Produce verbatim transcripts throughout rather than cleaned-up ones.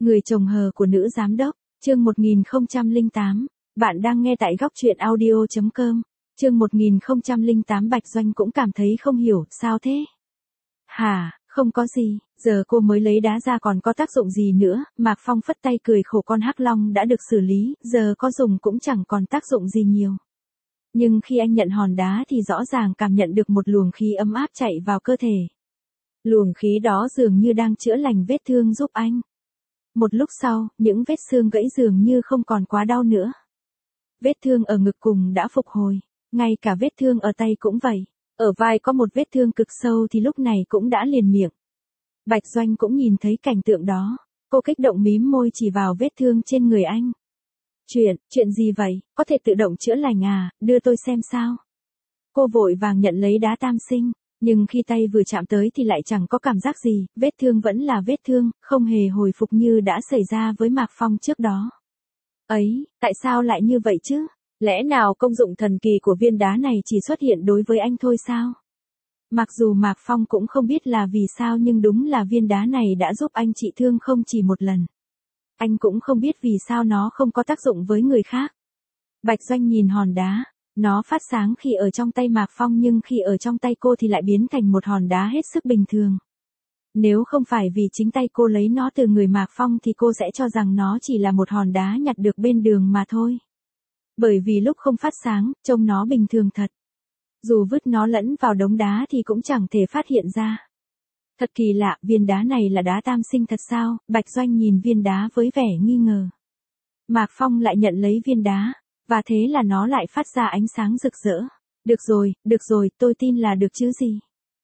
Người chồng hờ của nữ giám đốc, chương một nghìn không trăm lẻ tám. Bạn đang nghe tại góc truyện audio chấm com. Chương một nghìn không trăm lẻ tám. Bạch Doanh cũng cảm thấy không hiểu, sao thế? Hả, không có gì, giờ cô mới lấy đá ra còn có tác dụng gì nữa. Mạc Phong phất tay cười khổ, con hắc long đã được xử lý, giờ có dùng cũng chẳng còn tác dụng gì nhiều. Nhưng khi anh nhận hòn đá thì rõ ràng cảm nhận được một luồng khí ấm áp chạy vào cơ thể. Luồng khí đó dường như đang chữa lành vết thương giúp anh. Một lúc sau, những vết xương gãy dường như không còn quá đau nữa. Vết thương ở ngực cùng đã phục hồi, ngay cả vết thương ở tay cũng vậy. Ở vai có một vết thương cực sâu thì lúc này cũng đã liền miệng. Bạch Doanh cũng nhìn thấy cảnh tượng đó, cô kích động mím môi chỉ vào vết thương trên người anh. Chuyện, chuyện gì vậy, có thể tự động chữa lành à, đưa tôi xem sao. Cô vội vàng nhận lấy đá tam sinh, nhưng khi tay vừa chạm tới thì lại chẳng có cảm giác gì, vết thương vẫn là vết thương, không hề hồi phục như đã xảy ra với Mạc Phong trước đó. Ấy, tại sao lại như vậy chứ? Lẽ nào công dụng thần kỳ của viên đá này chỉ xuất hiện đối với anh thôi sao? Mặc dù Mạc Phong cũng không biết là vì sao, nhưng đúng là viên đá này đã giúp anh trị thương không chỉ một lần. Anh cũng không biết vì sao nó không có tác dụng với người khác. Bạch Doanh nhìn hòn đá, nó phát sáng khi ở trong tay Mạc Phong, nhưng khi ở trong tay cô thì lại biến thành một hòn đá hết sức bình thường. Nếu không phải vì chính tay cô lấy nó từ người Mạc Phong thì cô sẽ cho rằng nó chỉ là một hòn đá nhặt được bên đường mà thôi. Bởi vì lúc không phát sáng, trông nó bình thường thật. Dù vứt nó lẫn vào đống đá thì cũng chẳng thể phát hiện ra. Thật kỳ lạ, viên đá này là đá tam sinh thật sao? Bạch Doanh nhìn viên đá với vẻ nghi ngờ. Mạc Phong lại nhận lấy viên đá, và thế là nó lại phát ra ánh sáng rực rỡ. Được rồi, được rồi, tôi tin là được chứ gì.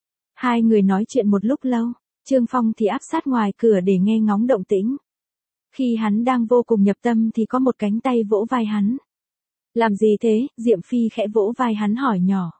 Hai người nói chuyện một lúc lâu, Trương Phong thì áp sát ngoài cửa để nghe ngóng động tĩnh. Khi hắn đang vô cùng nhập tâm thì có một cánh tay vỗ vai hắn. Làm gì thế? Diệm Phi khẽ vỗ vai hắn hỏi nhỏ.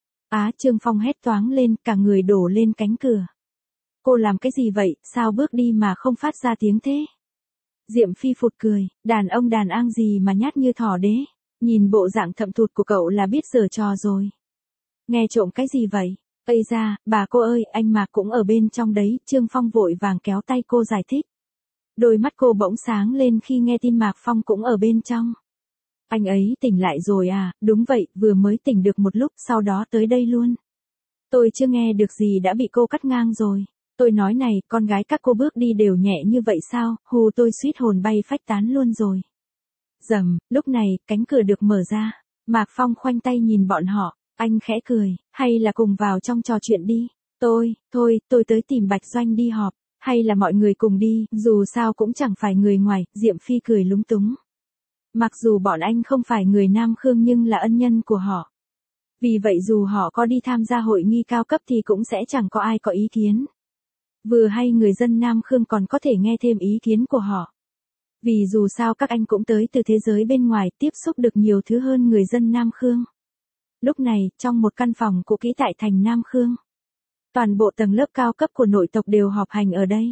Á, Trương Phong hét toáng lên, cả người đổ lên cánh cửa. Cô làm cái gì vậy, sao bước đi mà không phát ra tiếng thế? Diệm Phi phụt cười, đàn ông đàn ang gì mà nhát như thỏ đế, nhìn bộ dạng thậm thụt của cậu là biết giở trò rồi. Nghe trộm cái gì vậy? Ây da, bà cô ơi, anh Mạc cũng ở bên trong đấy. Trương Phong vội vàng kéo tay cô giải thích. Đôi mắt cô bỗng sáng lên khi nghe tin Mạc Phong cũng ở bên trong. Anh ấy tỉnh lại rồi à? Đúng vậy, vừa mới tỉnh được một lúc, sau đó tới đây luôn. Tôi chưa nghe được gì đã bị cô cắt ngang rồi. Tôi nói này, con gái các cô bước đi đều nhẹ như vậy sao? Hù tôi suýt hồn bay phách tán luôn rồi. Rầm, lúc này, cánh cửa được mở ra. Mạc Phong khoanh tay nhìn bọn họ, anh khẽ cười, hay là cùng vào trong trò chuyện đi. Tôi, thôi, tôi tới tìm Bạch Doanh đi họp, hay là mọi người cùng đi, dù sao cũng chẳng phải người ngoài. Diệm Phi cười lúng túng. Mặc dù bọn anh không phải người Nam Khương nhưng là ân nhân của họ. Vì vậy dù họ có đi tham gia hội nghi cao cấp thì cũng sẽ chẳng có ai có ý kiến. Vừa hay người dân Nam Khương còn có thể nghe thêm ý kiến của họ. Vì dù sao các anh cũng tới từ thế giới bên ngoài, tiếp xúc được nhiều thứ hơn người dân Nam Khương. Lúc này, trong một căn phòng cũ kỹ tại thành Nam Khương, toàn bộ tầng lớp cao cấp của nội tộc đều họp hành ở đây.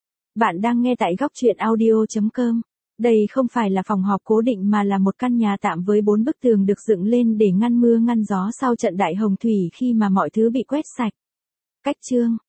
Bạn đang nghe tại góc truyện audio chấm com. Đây không phải là phòng họp cố định mà là một căn nhà tạm với bốn bức tường được dựng lên để ngăn mưa ngăn gió sau trận đại hồng thủy khi mà mọi thứ bị quét sạch. Cách chương